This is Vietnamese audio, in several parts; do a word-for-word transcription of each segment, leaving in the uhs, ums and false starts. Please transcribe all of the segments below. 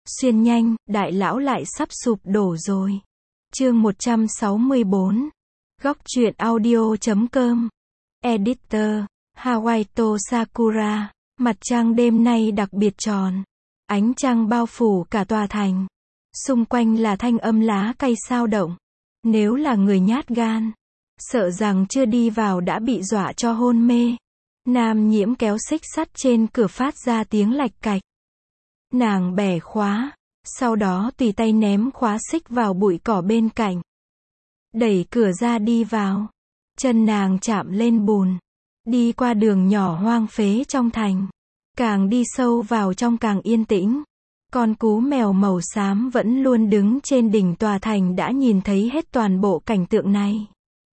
Xuyên nhanh, đại lão lại sắp sụp đổ rồi. Chương một trăm sáu mươi bốn. Góc truyện audio chấm com. Editor, Hawaito Sakura. Mặt trăng đêm nay đặc biệt tròn. Ánh trăng bao phủ cả tòa thành. Xung quanh là thanh âm lá cây sao động. Nếu là người nhát gan, sợ rằng chưa đi vào đã bị dọa cho hôn mê. Nam Nhiễm kéo xích sắt trên cửa phát ra tiếng lạch cạch. Nàng bẻ khóa, sau đó tùy tay ném khóa xích vào bụi cỏ bên cạnh. Đẩy cửa ra đi vào. Chân nàng chạm lên bùn. Đi qua đường nhỏ hoang phế trong thành. Càng đi sâu vào trong càng yên tĩnh. Con cú mèo màu xám vẫn luôn đứng trên đỉnh tòa thành đã nhìn thấy hết toàn bộ cảnh tượng này.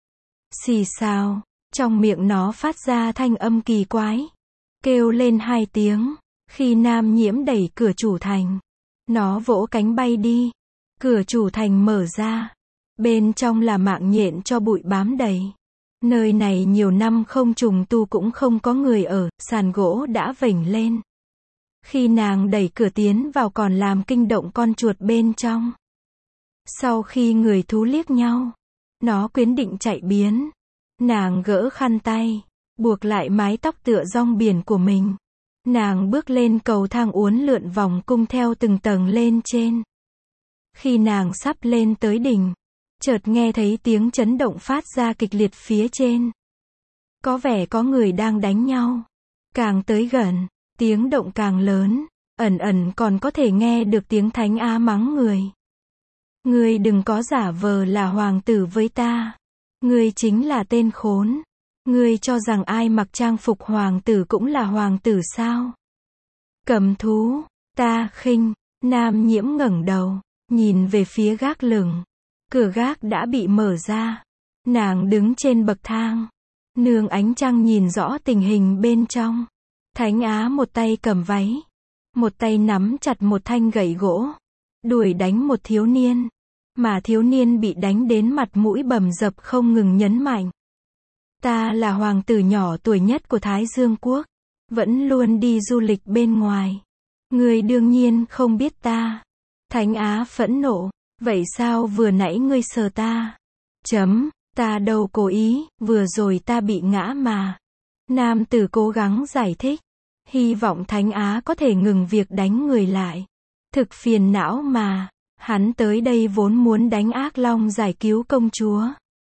Xì xào, trong miệng nó phát ra thanh âm kỳ quái. Kêu lên hai tiếng. Khi Nam Nhiễm đẩy cửa chủ thành, nó vỗ cánh bay đi. Cửa chủ thành mở ra. Bên trong là mạng nhện cho bụi bám đầy. Nơi này nhiều năm không trùng tu cũng không có người ở, sàn gỗ đã vểnh lên. Khi nàng đẩy cửa tiến vào còn làm kinh động con chuột bên trong. Sau khi người thú liếc nhau, nó quyết định chạy biến. Nàng gỡ khăn tay, buộc lại mái tóc tựa rong biển của mình. Nàng bước lên cầu thang uốn lượn vòng cung theo từng tầng lên trên. Khi nàng sắp lên tới đỉnh, chợt nghe thấy tiếng chấn động phát ra kịch liệt phía trên. Có vẻ có người đang đánh nhau. Càng tới gần, tiếng động càng lớn, ẩn ẩn còn có thể nghe được tiếng thánh á mắng người. Ngươi đừng có giả vờ là hoàng tử với ta. Ngươi chính là tên khốn. Ngươi cho rằng ai mặc trang phục hoàng tử cũng là hoàng tử sao? Cầm thú, ta khinh. Nam Nhiễm ngẩng đầu, nhìn về phía gác lửng. Cửa gác đã bị mở ra. Nàng đứng trên bậc thang. Nương ánh trăng nhìn rõ tình hình bên trong. Thánh Á một tay cầm váy. Một tay nắm chặt một thanh gậy gỗ. Đuổi đánh một thiếu niên. Mà thiếu niên bị đánh đến mặt mũi bầm dập không ngừng nhấn mạnh. Ta là hoàng tử nhỏ tuổi nhất của Thái Dương Quốc. Vẫn luôn đi du lịch bên ngoài. Ngươi đương nhiên không biết ta. Thánh Á phẫn nộ. Vậy sao vừa nãy ngươi sờ ta? Chấm, ta đâu cố ý, vừa rồi ta bị ngã mà. Nam tử cố gắng giải thích. Hy vọng Thánh Á có thể ngừng việc đánh người lại. Thực phiền não mà. Hắn tới đây vốn muốn đánh ác long giải cứu công chúa.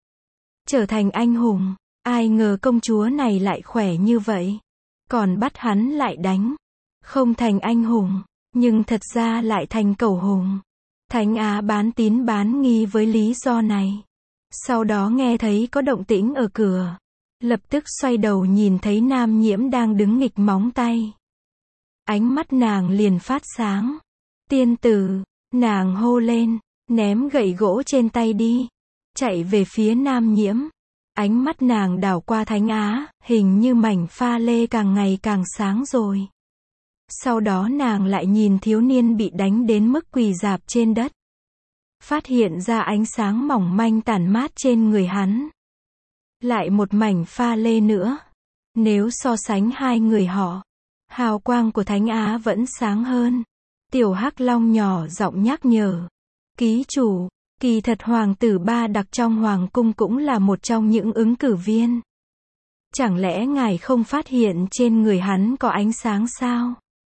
Trở thành anh hùng. Ai ngờ công chúa này lại khỏe như vậy. Còn bắt hắn lại đánh. Không thành anh hùng, nhưng thật ra lại thành cẩu hùng. Thánh Á bán tín bán nghi với lý do này. Sau đó nghe thấy có động tĩnh ở cửa. Lập tức xoay đầu nhìn thấy Nam Nhiễm đang đứng nghịch móng tay. Ánh mắt nàng liền phát sáng. Tiên tử, nàng hô lên, ném gậy gỗ trên tay đi. Chạy về phía Nam Nhiễm. Ánh mắt nàng đảo qua Thánh Á, hình như mảnh pha lê càng ngày càng sáng rồi. Sau đó nàng lại nhìn thiếu niên bị đánh đến mức quỳ rạp trên đất. Phát hiện ra ánh sáng mỏng manh tản mát trên người hắn. Lại một mảnh pha lê nữa. Nếu so sánh hai người họ, hào quang của Thánh Á vẫn sáng hơn. Tiểu Hắc Long nhỏ giọng nhắc nhở. Ký chủ, kỳ thật hoàng tử ba đặc trong hoàng cung cũng là một trong những ứng cử viên. Chẳng lẽ ngài không phát hiện trên người hắn có ánh sáng sao?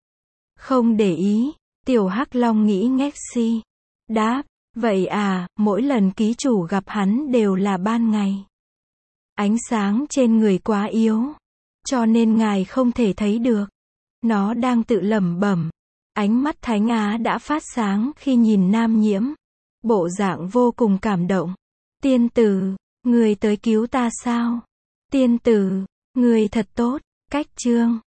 Không để ý, Tiểu Hắc Long nghĩ ngách si. Đáp, vậy à, mỗi lần ký chủ gặp hắn đều là ban ngày. Ánh sáng trên người quá yếu, cho nên ngài không thể thấy được. Nó đang tự lẩm bẩm. Ánh mắt Thánh Á đã phát sáng khi nhìn Nam Nhiễm. Bộ dạng vô cùng cảm động. Tiên tử, người tới cứu ta sao? Tiên tử, người thật tốt. Cách chương